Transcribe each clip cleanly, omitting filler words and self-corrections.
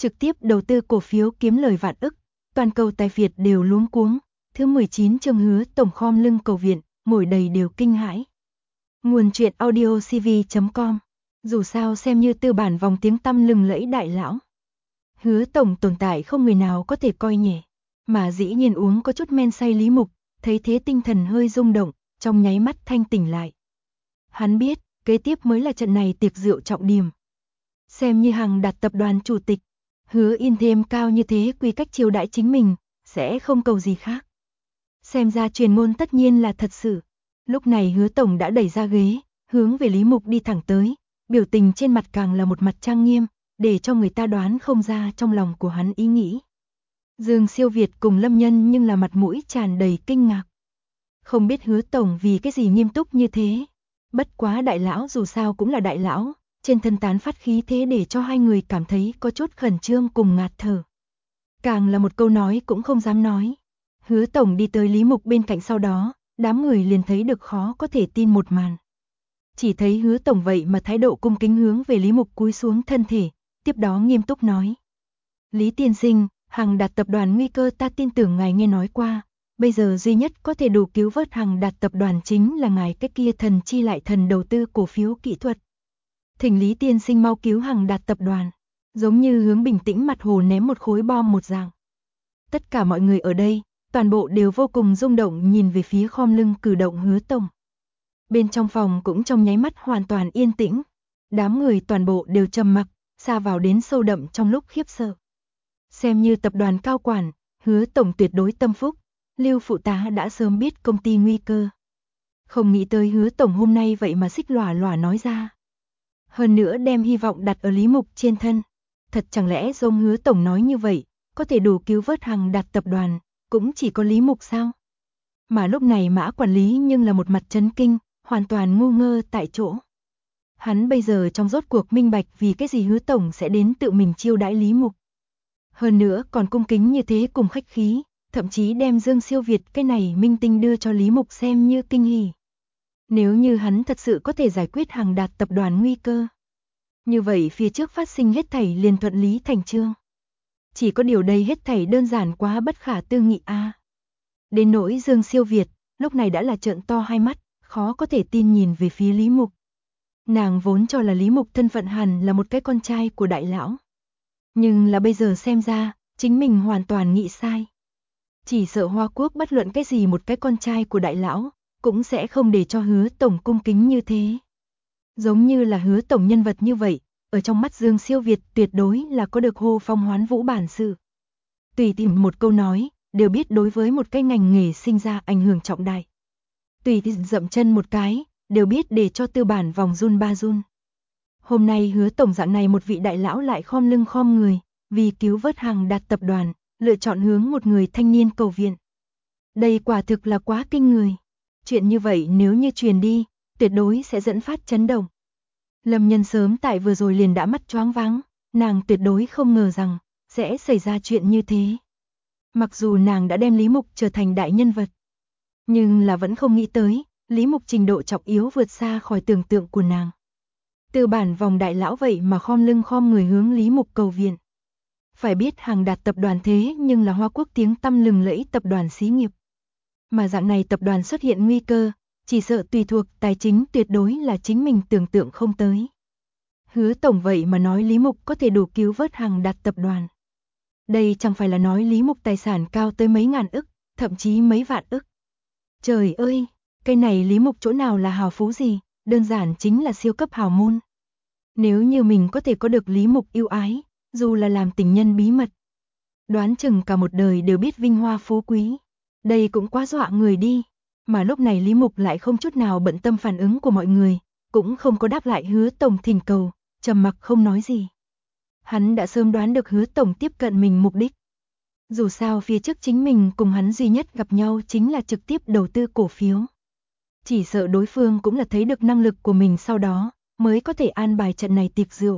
trực tiếp đầu tư cổ phiếu kiếm lời vạn ức, toàn cầu tài phiệt đều luống cuống. Thứ 19 chương Hứa Tổng khom lưng cầu viện, mồi đầy đều kinh hãi. Nguồn truyện audio cv.com. Dù sao xem như tư bản vòng tiếng tăm lừng lẫy đại lão. Hứa Tổng tồn tại không người nào có thể coi nhẹ, mà dĩ nhiên uống có chút men say Lý Mục, thấy thế tinh thần hơi rung động, trong nháy mắt thanh tỉnh lại. Hắn biết, kế tiếp mới là trận này tiệc rượu trọng điểm. Xem như Hằng Đạt tập đoàn chủ tịch, Hứa Yên thêm cao như thế quy cách chiêu đãi chính mình, sẽ không cầu gì khác. Xem ra truyền ngôn tất nhiên là thật sự. Lúc này Hứa Tổng đã đẩy ra ghế, hướng về Lý Mục đi thẳng tới, biểu tình trên mặt càng là một mặt trang nghiêm, để cho người ta đoán không ra trong lòng của hắn ý nghĩ. Dương Siêu Việt cùng Lâm Nhân nhưng là mặt mũi tràn đầy kinh ngạc. Không biết Hứa Tổng vì cái gì nghiêm túc như thế. Bất quá đại lão dù sao cũng là đại lão, trên thân tán phát khí thế để cho hai người cảm thấy có chút khẩn trương cùng ngạt thở. Càng là một câu nói cũng không dám nói. Hứa Tổng đi tới Lý Mục bên cạnh, sau đó, đám người liền thấy được khó có thể tin một màn. Chỉ thấy Hứa Tổng vậy mà thái độ cung kính hướng về Lý Mục cúi xuống thân thể, tiếp đó nghiêm túc nói. Lý tiên sinh, Hằng Đạt tập đoàn nguy cơ ta tin tưởng ngài nghe nói qua, bây giờ duy nhất có thể đủ cứu vớt Hằng Đạt tập đoàn chính là ngài cái kia thần chi lại thần đầu tư cổ phiếu kỹ thuật. Thỉnh Lý tiên sinh mau cứu Hằng Đạt tập đoàn, giống như hướng bình tĩnh mặt hồ ném một khối bom một dạng. Tất cả mọi người ở đây, toàn bộ đều vô cùng rung động nhìn về phía khom lưng cử động Hứa Tổng. Bên trong phòng cũng trong nháy mắt hoàn toàn yên tĩnh, đám người toàn bộ đều trầm mặc, sa vào đến sâu đậm trong lúc khiếp sợ. Xem như tập đoàn cao quản, Hứa Tổng tuyệt đối tâm phúc, Lưu phụ tá đã sớm biết công ty nguy cơ. Không nghĩ tới Hứa Tổng hôm nay vậy mà xích lòa lòa nói ra. Hơn nữa đem hy vọng đặt ở Lý Mục trên thân. Thật chẳng lẽ giống Hứa Tổng nói như vậy, có thể đủ cứu vớt Hằng Đạt tập đoàn, cũng chỉ có Lý Mục sao? Mà lúc này Mã quản lý nhưng là một mặt chấn kinh, hoàn toàn ngu ngơ tại chỗ. Hắn bây giờ trong rốt cuộc minh bạch vì cái gì Hứa Tổng sẽ đến tự mình chiêu đãi Lý Mục. Hơn nữa còn cung kính như thế cùng khách khí, thậm chí đem Dương Siêu Việt cái này minh tinh đưa cho Lý Mục xem như kinh hỉ. Nếu như hắn thật sự có thể giải quyết Hằng Đạt tập đoàn nguy cơ, như vậy phía trước phát sinh hết thảy liền thuận lý thành chương. Chỉ có điều đây hết thảy đơn giản quá bất khả tư nghị a. Đến nỗi Dương Siêu Việt, lúc này đã là trợn to hai mắt, khó có thể tin nhìn về phía Lý Mục. Nàng vốn cho là Lý Mục thân phận hẳn là một cái con trai của đại lão. Nhưng là bây giờ xem ra, chính mình hoàn toàn nghĩ sai. Chỉ sợ Hoa Quốc bất luận cái gì một cái con trai của đại lão, cũng sẽ không để cho Hứa Tổng cung kính như thế. Giống như là Hứa Tổng nhân vật như vậy, ở trong mắt Dương Siêu Việt tuyệt đối là có được hô phong hoán vũ bản sự. Tùy tìm một câu nói, đều biết đối với một cái ngành nghề sinh ra ảnh hưởng trọng đại. Tùy dậm chân một cái, đều biết để cho tư bản vòng run ba run. Hôm nay Hứa Tổng dạng này một vị đại lão lại khom lưng khom người, vì cứu vớt Hằng Đạt tập đoàn, lựa chọn hướng một người thanh niên cầu viện. Đây quả thực là quá kinh người. Chuyện như vậy nếu như truyền đi, tuyệt đối sẽ dẫn phát chấn động. Lâm Nhân sớm tại vừa rồi liền đã mắt choáng váng, nàng tuyệt đối không ngờ rằng sẽ xảy ra chuyện như thế. Mặc dù nàng đã đem Lý Mục trở thành đại nhân vật, nhưng là vẫn không nghĩ tới, Lý Mục trình độ trọng yếu vượt xa khỏi tưởng tượng của nàng. Tư bản vòng đại lão vậy mà khom lưng khom người hướng Lý Mục cầu viện. Phải biết Hằng Đạt tập đoàn thế nhưng là Hoa Quốc tiếng tăm lừng lẫy tập đoàn xí nghiệp. Mà dạng này tập đoàn xuất hiện nguy cơ, chỉ sợ tùy thuộc tài chính tuyệt đối là chính mình tưởng tượng không tới. Hứa Tổng vậy mà nói Lý Mục có thể đủ cứu vớt Hằng Đạt tập đoàn. Đây chẳng phải là nói Lý Mục tài sản cao tới mấy ngàn ức, thậm chí mấy vạn ức. Trời ơi, cái này Lý Mục chỗ nào là hào phú gì, đơn giản chính là siêu cấp hào môn. Nếu như mình có thể có được Lý Mục yêu ái, dù là làm tình nhân bí mật, đoán chừng cả một đời đều biết vinh hoa phú quý. Đây cũng quá dọa người đi. Mà lúc này Lý Mục lại không chút nào bận tâm phản ứng của mọi người, cũng không có đáp lại Hứa Tổng thỉnh cầu, trầm mặc không nói gì. Hắn đã sớm đoán được Hứa Tổng tiếp cận mình mục đích. Dù sao phía trước chính mình cùng hắn duy nhất gặp nhau chính là trực tiếp đầu tư cổ phiếu. Chỉ sợ đối phương cũng là thấy được năng lực của mình sau đó, mới có thể an bài trận này tiệc rượu.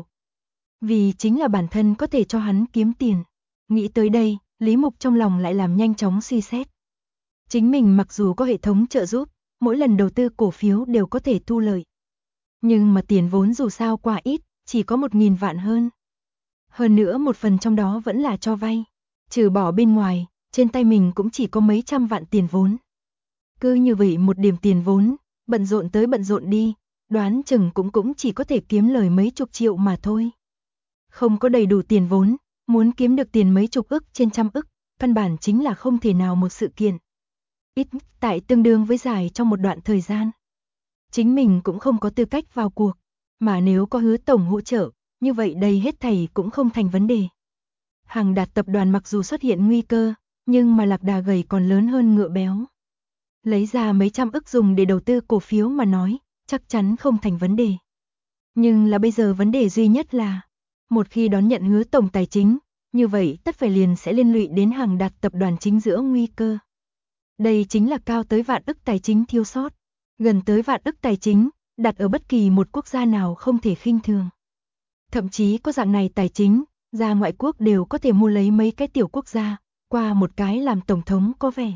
Vì chính là bản thân có thể cho hắn kiếm tiền. Nghĩ tới đây, Lý Mục trong lòng lại làm nhanh chóng suy xét. Chính mình mặc dù có hệ thống trợ giúp, mỗi lần đầu tư cổ phiếu đều có thể thu lợi. Nhưng mà tiền vốn dù sao quá ít, chỉ có 1.000 vạn hơn. Hơn nữa một phần trong đó vẫn là cho vay. Trừ bỏ bên ngoài, trên tay mình cũng chỉ có mấy trăm vạn tiền vốn. Cứ như vậy một điểm tiền vốn, bận rộn tới bận rộn đi, đoán chừng cũng chỉ có thể kiếm lời mấy chục triệu mà thôi. Không có đầy đủ tiền vốn, muốn kiếm được tiền mấy chục ức trên trăm ức, căn bản chính là không thể nào một sự kiện. Ít tại tương đương với dài trong một đoạn thời gian. Chính mình cũng không có tư cách vào cuộc, mà nếu có Hứa tổng hỗ trợ, như vậy đây hết thảy cũng không thành vấn đề. Hằng Đạt tập đoàn mặc dù xuất hiện nguy cơ, nhưng mà lạc đà gầy còn lớn hơn ngựa béo. Lấy ra mấy trăm ức dùng để đầu tư cổ phiếu mà nói, chắc chắn không thành vấn đề. Nhưng là bây giờ vấn đề duy nhất là, một khi đón nhận Hứa tổng tài chính, như vậy tất phải liền sẽ liên lụy đến Hằng Đạt tập đoàn chính giữa nguy cơ. Đây chính là cao tới vạn ức tài chính thiếu sót, gần tới vạn ức tài chính, đặt ở bất kỳ một quốc gia nào không thể khinh thường. Thậm chí có dạng này tài chính, ra ngoại quốc đều có thể mua lấy mấy cái tiểu quốc gia, qua một cái làm tổng thống có vẻ.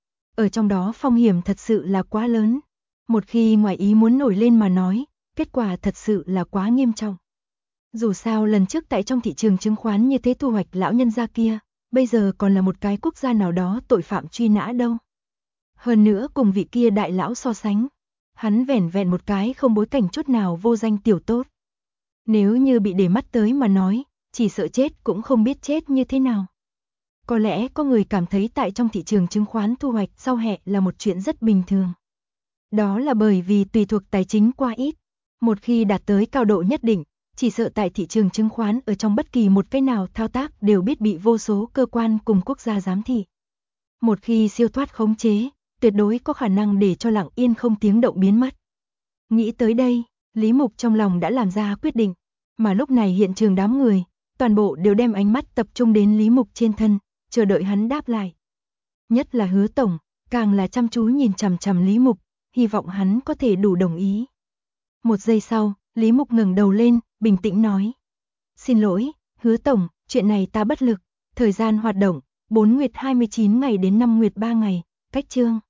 Ở trong đó phong hiểm thật sự là quá lớn. Một khi ngoài ý muốn nổi lên mà nói, kết quả thật sự là quá nghiêm trọng. Dù sao lần trước tại trong thị trường chứng khoán như thế thu hoạch lão nhân gia kia, bây giờ còn là một cái quốc gia nào đó tội phạm truy nã đâu. Hơn nữa cùng vị kia đại lão so sánh, hắn vẻn vẹn một cái không bối cảnh chút nào vô danh tiểu tốt. Nếu như bị để mắt tới mà nói, chỉ sợ chết cũng không biết chết như thế nào. Có lẽ có người cảm thấy tại trong thị trường chứng khoán thu hoạch sau hẹ là một chuyện rất bình thường. Đó là bởi vì tùy thuộc tài chính quá ít. Một khi đạt tới cao độ nhất định, chỉ sợ tại thị trường chứng khoán ở trong bất kỳ một cái nào thao tác đều biết bị vô số cơ quan cùng quốc gia giám thị. Một khi siêu thoát khống chế, tuyệt đối có khả năng để cho lặng yên không tiếng động biến mất. Nghĩ tới đây, Lý Mục trong lòng đã làm ra quyết định, mà lúc này hiện trường đám người, toàn bộ đều đem ánh mắt tập trung đến Lý Mục trên thân, chờ đợi hắn đáp lại. Nhất là Hứa tổng, càng là chăm chú nhìn chằm chằm Lý Mục, hy vọng hắn có thể đủ đồng ý. Một giây sau, Lý Mục ngẩng đầu lên, bình tĩnh nói: "Xin lỗi, Hứa tổng, chuyện này ta bất lực, thời gian hoạt động 4 nguyệt 29 ngày đến 5 nguyệt 3 ngày, cách chương."